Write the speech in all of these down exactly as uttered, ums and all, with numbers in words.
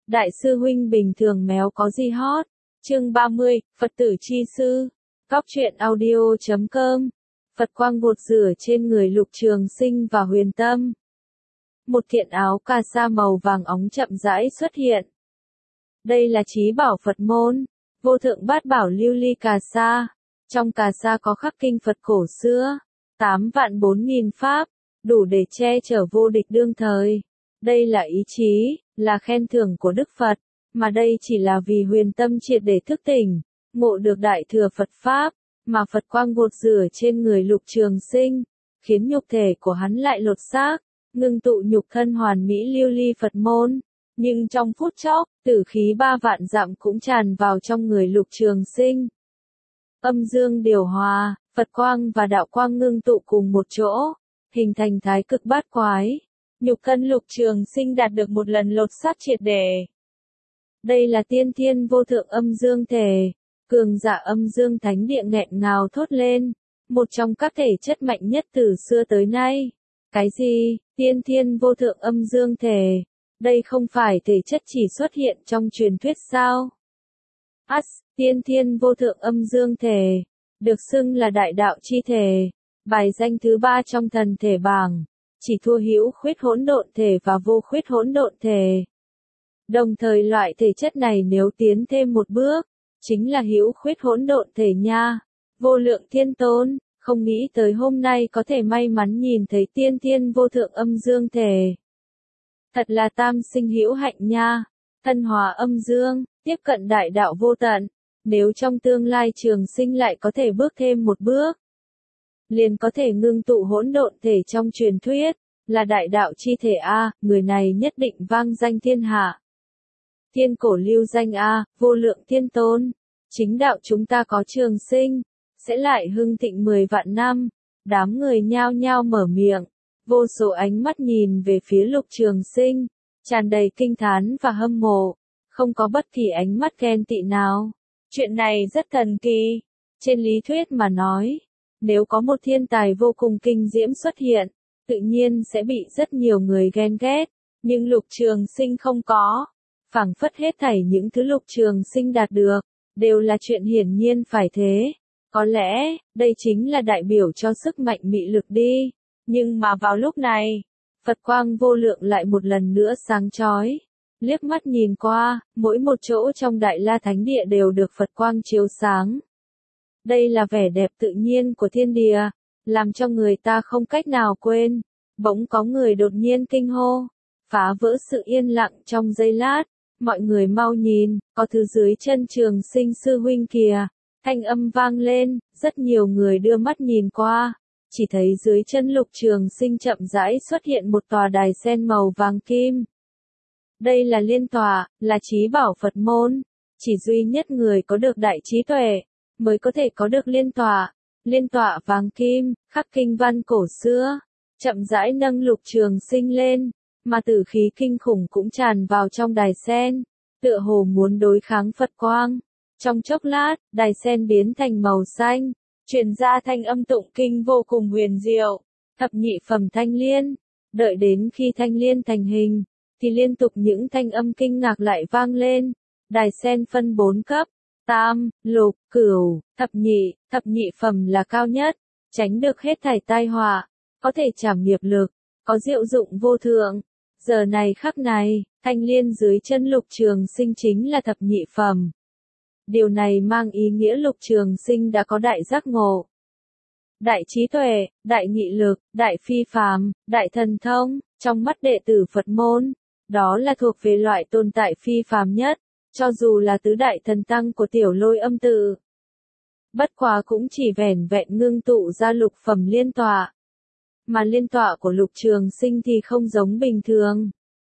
Đại sư huynh bình thường méo có gì hot? Chương ba mươi, Phật tử chi sư. Góc truyện audio chấm com. Phật quang gột rửa trên người Lục Trường Sinh và Huyền Tâm. Một thiện áo cà sa màu vàng óng chậm rãi xuất hiện. Đây là chí bảo Phật môn, vô thượng bát bảo lưu ly cà sa. Trong cà sa có khắc kinh Phật cổ xưa, tám vạn bốn nghìn pháp, đủ để che chở vô địch đương thời. Đây là ý chí, là khen thưởng của Đức Phật, mà đây chỉ là vì Huyền Tâm triệt để thức tỉnh, ngộ được đại thừa Phật Pháp, mà Phật quang gột rửa trên người Lục Trường Sinh, khiến nhục thể của hắn lại lột xác, ngưng tụ nhục thân hoàn mỹ lưu ly Phật môn. Nhưng trong phút chốc, tử khí ba vạn dặm cũng tràn vào trong người Lục Trường Sinh. Âm dương điều hòa, Phật quang và đạo quang ngưng tụ cùng một chỗ, hình thành thái cực bát quái. Nhục thân Lục Trường Sinh đạt được một lần lột xác triệt để. Đây là tiên thiên vô thượng âm dương thể, cường giả âm dương thánh địa nghẹn ngào thốt lên, một trong các thể chất mạnh nhất từ xưa tới nay. Cái gì, tiên thiên vô thượng âm dương thể? Đây không phải thể chất chỉ xuất hiện trong truyền thuyết sao? As, tiên thiên vô thượng âm dương thể, được xưng là đại đạo chi thể, bài danh thứ ba trong thần thể bảng, chỉ thua hữu khuyết hỗn độn thể và vô khuyết hỗn độn thể. Đồng thời loại thể chất này nếu tiến thêm một bước, chính là hữu khuyết hỗn độn thể nha. Vô lượng thiên tôn, không nghĩ tới hôm nay có thể may mắn nhìn thấy tiên thiên vô thượng âm dương thể. Thật là tam sinh hữu hạnh nha, thân hòa âm dương, tiếp cận đại đạo vô tận. Nếu trong tương lai Trường Sinh lại có thể bước thêm một bước, liền có thể ngưng tụ hỗn độn thể trong truyền thuyết, là đại đạo chi thể A, người này nhất định vang danh thiên hạ. Thiên cổ lưu danh A, vô lượng thiên tôn, chính đạo chúng ta có Trường Sinh, sẽ lại hưng thịnh mười vạn năm. Đám người nhao nhao mở miệng, vô số ánh mắt nhìn về phía Lục Trường Sinh, tràn đầy kinh thán và hâm mộ, không có bất kỳ ánh mắt ghen tị nào. Chuyện này rất thần kỳ. Trên lý thuyết mà nói, nếu có một thiên tài vô cùng kinh diễm xuất hiện, tự nhiên sẽ bị rất nhiều người ghen ghét, nhưng Lục Trường Sinh không có. Phảng phất hết thảy những thứ Lục Trường Sinh đạt được, đều là chuyện hiển nhiên phải thế. Có lẽ, đây chính là đại biểu cho sức mạnh mị lực đi. Nhưng mà vào lúc này, Phật quang vô lượng lại một lần nữa sáng chói. Liếc mắt nhìn qua, mỗi một chỗ trong Đại La Thánh Địa đều được Phật quang chiếu sáng. Đây là vẻ đẹp tự nhiên của thiên địa, làm cho người ta không cách nào quên. Bỗng có người đột nhiên kinh hô, phá vỡ sự yên lặng trong giây lát. Mọi người mau nhìn, có thứ dưới chân Trường Sinh sư huynh kìa. Thanh âm vang lên, rất nhiều người đưa mắt nhìn qua, chỉ thấy dưới chân Lục Trường Sinh chậm rãi xuất hiện một tòa đài sen màu vàng kim. Đây là liên tọa, là chí bảo Phật môn, chỉ duy nhất người có được đại trí tuệ, mới có thể có được liên tọa. Liên tọa vàng kim, khắc kinh văn cổ xưa, chậm rãi nâng Lục Trường Sinh lên, mà tử khí kinh khủng cũng tràn vào trong đài sen, tựa hồ muốn đối kháng Phật quang. Trong chốc lát, đài sen biến thành màu xanh, truyền ra thanh âm tụng kinh vô cùng huyền diệu, thập nhị phẩm thanh liên. Đợi đến khi thanh liên thành hình, thì liên tục những thanh âm kinh ngạc lại vang lên. Đài sen phân bốn cấp, tam, lục, cửu, thập nhị, thập nhị phẩm là cao nhất, tránh được hết thảy tai họa, có thể trảm nghiệp lực, có diệu dụng vô thượng. Giờ này khắc này, thanh liên dưới chân Lục Trường Sinh chính là thập nhị phẩm. Điều này mang ý nghĩa Lục Trường Sinh đã có đại giác ngộ, đại trí tuệ, đại nghị lực, đại phi phàm, đại thần thông. Trong mắt đệ tử Phật môn, đó là thuộc về loại tồn tại phi phàm nhất, cho dù là tứ đại thần tăng của Tiểu Lôi âm tự. Bất quá cũng chỉ vẻn vẹn ngưng tụ ra lục phẩm liên tọa. Mà liên tọa của Lục Trường Sinh thì không giống bình thường.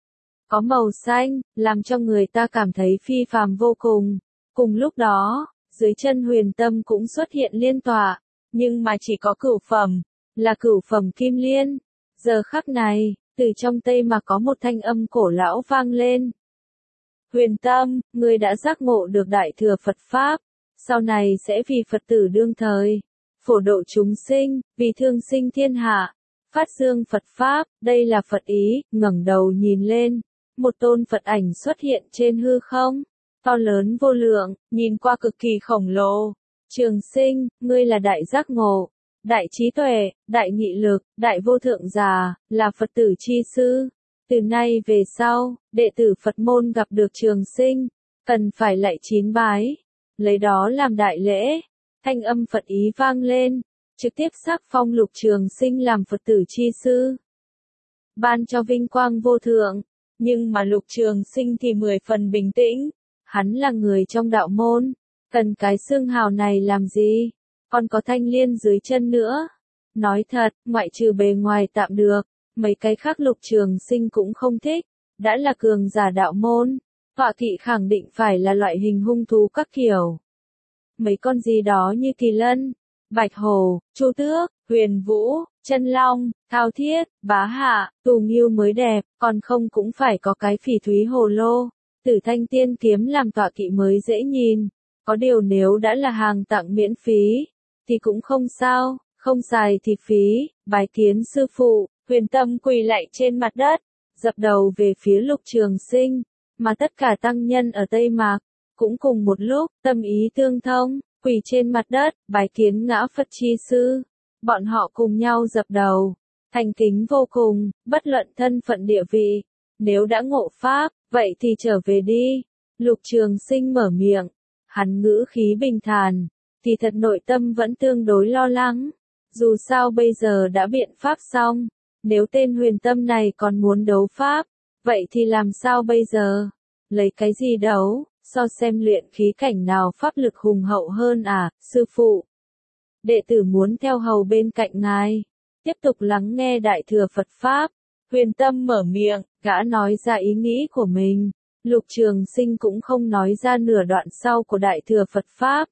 Có màu xanh, làm cho người ta cảm thấy phi phàm vô cùng. Cùng lúc đó, dưới chân Huyền Tâm cũng xuất hiện liên tọa, nhưng mà chỉ có cửu phẩm, là cửu phẩm kim liên. Giờ khắc này, từ trong Tây mà có một thanh âm cổ lão vang lên. Huyền Tâm, ngươi đã giác ngộ được đại thừa Phật Pháp, sau này sẽ vì Phật tử đương thời, phổ độ chúng sinh, vì thương sinh thiên hạ, phát dương Phật Pháp, đây là Phật ý. Ngẩng đầu nhìn lên, một tôn Phật ảnh xuất hiện trên hư không, to lớn vô lượng, nhìn qua cực kỳ khổng lồ. Trường Sinh, ngươi là đại giác ngộ, đại trí tuệ, đại nghị lực, đại vô thượng giả, là Phật tử chi sư. Từ nay về sau, đệ tử Phật môn gặp được Trường Sinh, cần phải lạy chín bái, lấy đó làm đại lễ. Thanh âm Phật ý vang lên, trực tiếp sắc phong Lục Trường Sinh làm Phật tử chi sư, ban cho vinh quang vô thượng. Nhưng mà Lục Trường Sinh thì mười phần bình tĩnh, hắn là người trong đạo môn, cần cái xương hào này làm gì, còn có thanh liên dưới chân nữa. Nói thật, ngoại trừ bề ngoài tạm được, mấy cái khác Lục Trường Sinh cũng không thích, đã là cường giả đạo môn, tọa kỵ khẳng định phải là loại hình hung thú các kiểu. Mấy con gì đó như kỳ lân, bạch hổ, chu tước, huyền vũ, chân long, thao thiết, bá hạ, tù nghiêu mới đẹp, còn không cũng phải có cái phỉ thúy hồ lô, tử thanh tiên kiếm làm tọa kỵ mới dễ nhìn. Có điều nếu đã là hàng tặng miễn phí, thì cũng không sao, không xài thì phí. Bái kiến sư phụ, Huyền Tâm quỳ lạy trên mặt đất, dập đầu về phía Lục Trường Sinh, mà tất cả tăng nhân ở Tây Mạc cũng cùng một lúc, tâm ý tương thông, quỳ trên mặt đất, bái kiến ngã Phật chi sư. Bọn họ cùng nhau dập đầu, thành kính vô cùng, bất luận thân phận địa vị, nếu đã ngộ pháp, vậy thì trở về đi. Lục Trường Sinh mở miệng, hắn ngữ khí bình thản, thì thật nội tâm vẫn tương đối lo lắng. Dù sao bây giờ đã biện pháp xong, nếu tên Huyền Tâm này còn muốn đấu pháp, vậy thì làm sao bây giờ? Lấy cái gì đấu, so xem luyện khí cảnh nào pháp lực hùng hậu hơn à, sư phụ? Đệ tử muốn theo hầu bên cạnh ngài, tiếp tục lắng nghe Đại Thừa Phật Pháp. Huyền Tâm mở miệng, gã nói ra ý nghĩ của mình. Lục Trường Sinh cũng không nói ra nửa đoạn sau của Đại Thừa Phật Pháp.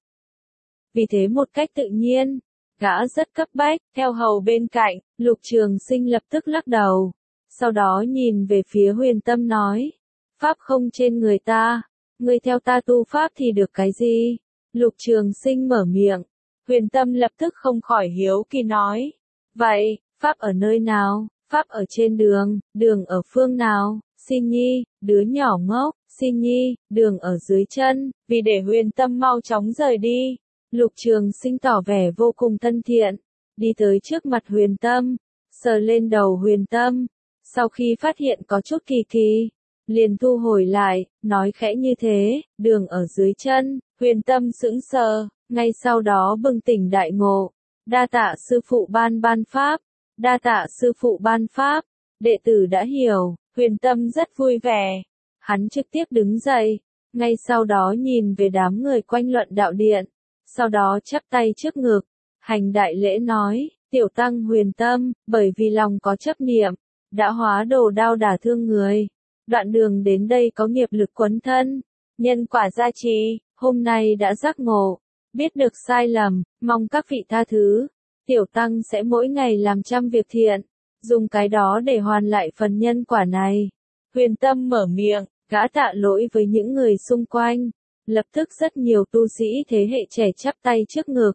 Vì thế một cách tự nhiên, gã rất cấp bách, theo hầu bên cạnh. Lục Trường Sinh lập tức lắc đầu, sau đó nhìn về phía Huyền Tâm nói, Pháp không trên người ta, ngươi theo ta tu Pháp thì được cái gì? Lục Trường Sinh mở miệng, Huyền Tâm lập tức không khỏi hiếu kỳ nói, vậy, Pháp ở nơi nào? Pháp ở trên đường, đường ở phương nào? Xin nhi, đứa nhỏ ngốc, xin nhi, đường ở dưới chân. Vì để Huyền Tâm mau chóng rời đi, Lục Trường Sinh tỏ vẻ vô cùng thân thiện, đi tới trước mặt Huyền Tâm, sờ lên đầu Huyền Tâm, sau khi phát hiện có chút kỳ kỳ, liền thu hồi lại, nói khẽ như thế, đường ở dưới chân. Huyền Tâm sững sờ, ngay sau đó bừng tỉnh đại ngộ, đa tạ sư phụ ban ban pháp, đa tạ sư phụ ban pháp, đệ tử đã hiểu. Huyền Tâm rất vui vẻ, hắn trực tiếp đứng dậy, ngay sau đó nhìn về đám người quanh luận đạo điện, sau đó chắp tay trước ngực, hành đại lễ nói, tiểu tăng Huyền Tâm, bởi vì lòng có chấp niệm, đã hóa đồ đao đả thương người, đoạn đường đến đây có nghiệp lực quấn thân, nhân quả gia trì, hôm nay đã giác ngộ, biết được sai lầm, mong các vị tha thứ, tiểu tăng sẽ mỗi ngày làm trăm việc thiện, dùng cái đó để hoàn lại phần nhân quả này. Huyền Tâm mở miệng, gã tạ lỗi với những người xung quanh, lập tức rất nhiều tu sĩ thế hệ trẻ chắp tay trước ngực,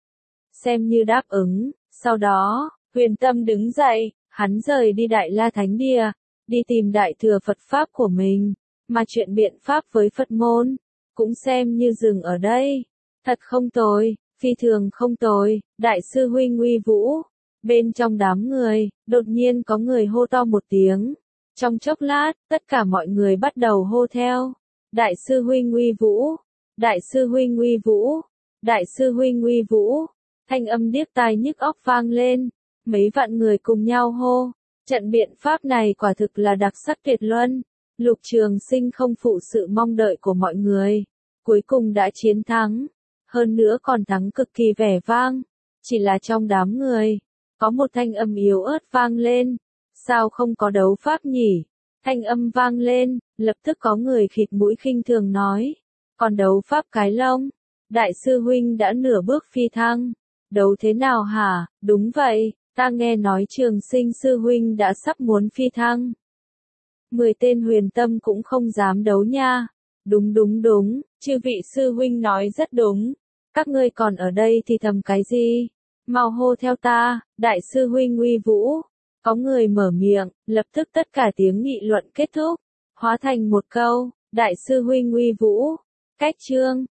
xem như đáp ứng. Sau đó, Huyền Tâm đứng dậy, hắn rời đi Đại La Thánh Địa, đi tìm Đại Thừa Phật Pháp của mình, mà chuyện biện pháp với Phật môn, cũng xem như dừng ở đây. Thật không tồi, phi thường không tồi, Đại sư huynh uy vũ. Bên trong đám người, đột nhiên có người hô to một tiếng. Trong chốc lát, tất cả mọi người bắt đầu hô theo. Đại sư huynh uy vũ, đại sư huynh uy vũ, đại sư huynh uy vũ. Thanh âm điếc tai nhức óc vang lên. Mấy vạn người cùng nhau hô. Trận biện pháp này quả thực là đặc sắc tuyệt luân. Lục Trường Sinh không phụ sự mong đợi của mọi người, cuối cùng đã chiến thắng. Hơn nữa còn thắng cực kỳ vẻ vang. Chỉ là trong đám người, có một thanh âm yếu ớt vang lên. Sao không có đấu pháp nhỉ? Thanh âm vang lên, lập tức có người khịt mũi khinh thường nói. Còn đấu pháp cái lông? Đại sư huynh đã nửa bước phi thăng. Đấu thế nào hả? Đúng vậy, ta nghe nói Trường Sinh sư huynh đã sắp muốn phi thăng. Mười tên Huyền Tâm cũng không dám đấu nha. Đúng đúng đúng, chư vị sư huynh nói rất đúng. Các ngươi còn ở đây thì thầm cái gì? Mau hô theo ta, đại sư huynh uy vũ. Có người mở miệng, lập tức tất cả tiếng nghị luận kết thúc. hóa thành một câu, đại sư huynh uy vũ. Cách chương